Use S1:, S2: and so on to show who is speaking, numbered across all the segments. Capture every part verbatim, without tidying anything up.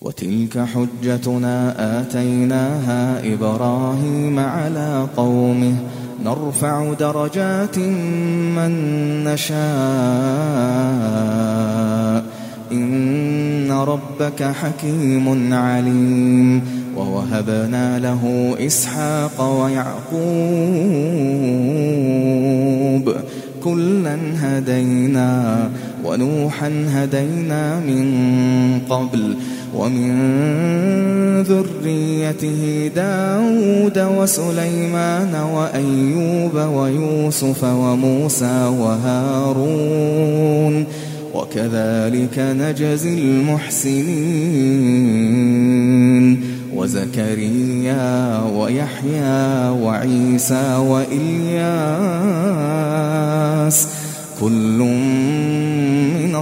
S1: وتلك حجتنا آتيناها إبراهيم على قومه نرفع درجات من نشاء إن ربك حكيم عليم. ووهبنا له إسحاق ويعقوب كلا هدينا ونوحا هدينا من قبل ومن ذريته داود وسليمان وأيوب ويوسف وموسى وهارون وكذلك نجزي المحسنين وزكريا ويحيى وعيسى وإلياس كل من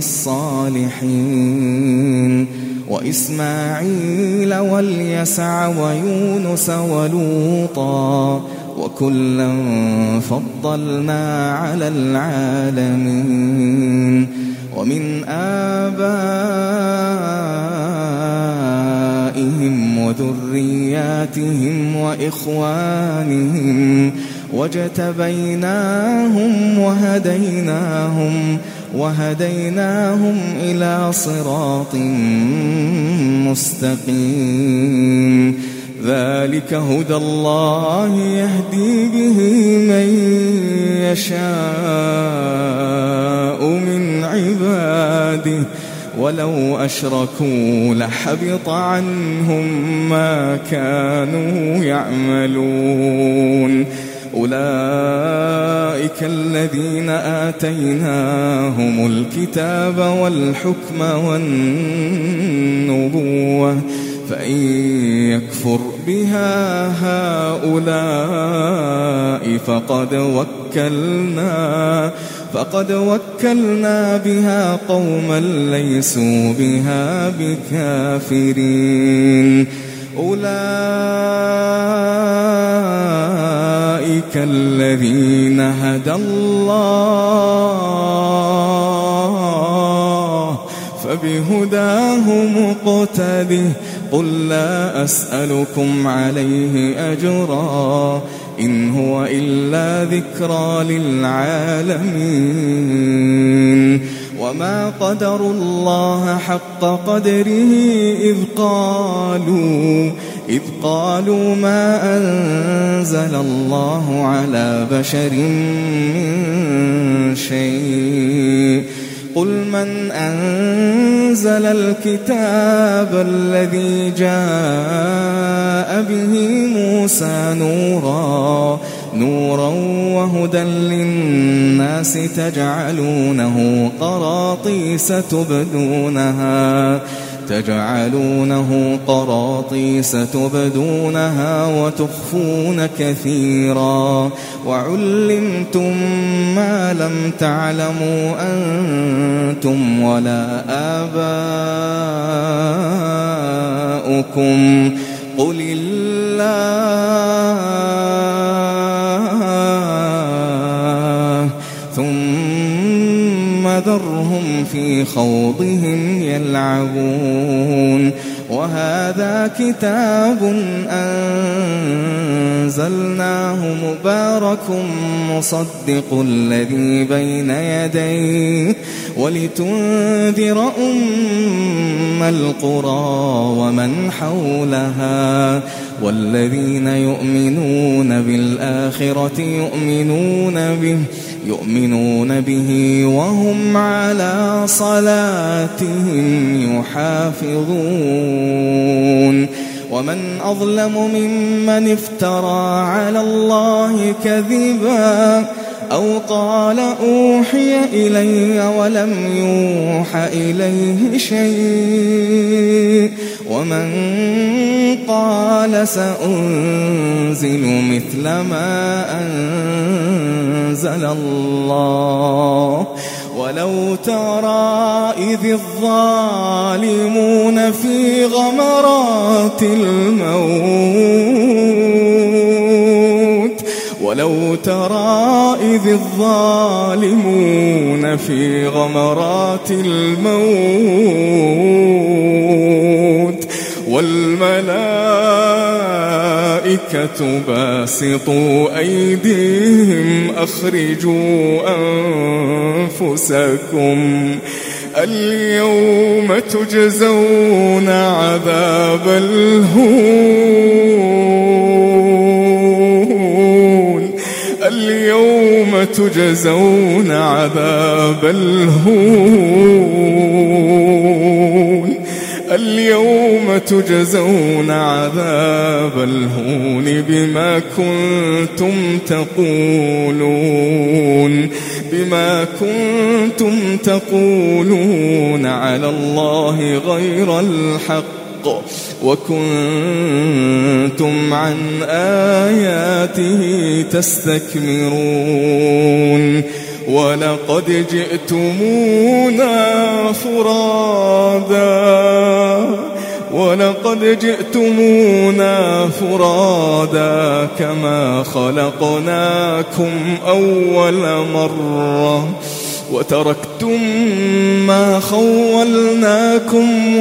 S1: الصالحين وإسماعيل واليسع ويونس ولوطا وكلا فضلنا على العالمين. ومن آبائهم وذرياتهم وإخوانهم واجتبيناهم وهديناهم وهديناهم إلى صراط مستقيم. ذلك هدى الله يهدي به من يشاء من عباده ولو أشركوا لحبط عنهم ما كانوا يعملون. أولئك الذين آتيناهم الكتاب والحكم والنبوة فإن يكفر بها هؤلاء فقد وكلنا فقد وكلنا بها قوما ليسوا بها بكافرين. أولئك الذين هدى الله فبهداه مقتده قل لا أسألكم عليه أجرا إن هو إلا ذكرى للعالمين. وما قدروا الله حق قدره إذ قالوا إذ قالوا ما أنزل الله على بشر من شيء قل من أنزل الكتاب الذي جاء به موسى نورا نورا وهدى للناس تجعلونه قراطيس تبدونها تجعلونه قراطيس تبدونها وتخفون كثيرا وعلمتم ما لم تعلموا أنتم ولا آباؤكم قل الله ثم ذرهم في خوضهم يلعبون. وهذا كتاب أنزلناه مبارك مصدق الذي بين يديه ولتنذر أم القرى ومن حولها والذين يؤمنون بالآخرة يؤمنون به يؤمنون به وهم على صلاتهم يحافظون. ومن أظلم ممن افترى على الله كذبا أو قال أوحي إلي ولم يوح إليه شيء ومن قال سأنزل مثل ما أنزل الله. ولو ترى إذ الظالمون في غمرات الموت ولو ترى إذ الظالمون في غمرات الموت والملائكة باسطوا أيديهم أخرجوا أنفسكم اليوم تجزون عذاب الهون اليوم تجزون عذاب الهون اليوم تجزون عذاب الهون بما كنتم تقولون بما كنتم تقولون على الله غير الحق وكنتم عن آياته تستكبرون ولقد جئتمونا فرادا ولقد جئتمونا فرادا كما خلقناكم أول مرة وتركتم ما خولناكم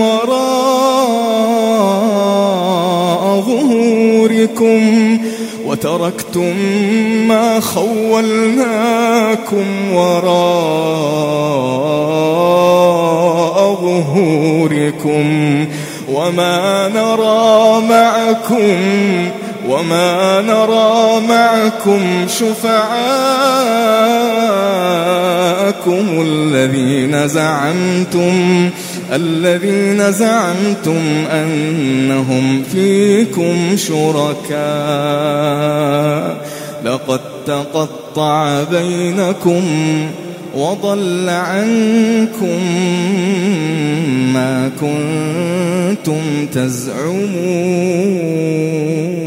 S1: وراء ظهوركم وتركتم ما خولناكم وراء ظهوركم وما نرى معكم وما نرى معكم شفعاءكم الذين زعمتم الذين زعمتم أنهم فيكم شركاء لقد تقطع بينكم وضل عنكم ما كنتم تزعمون.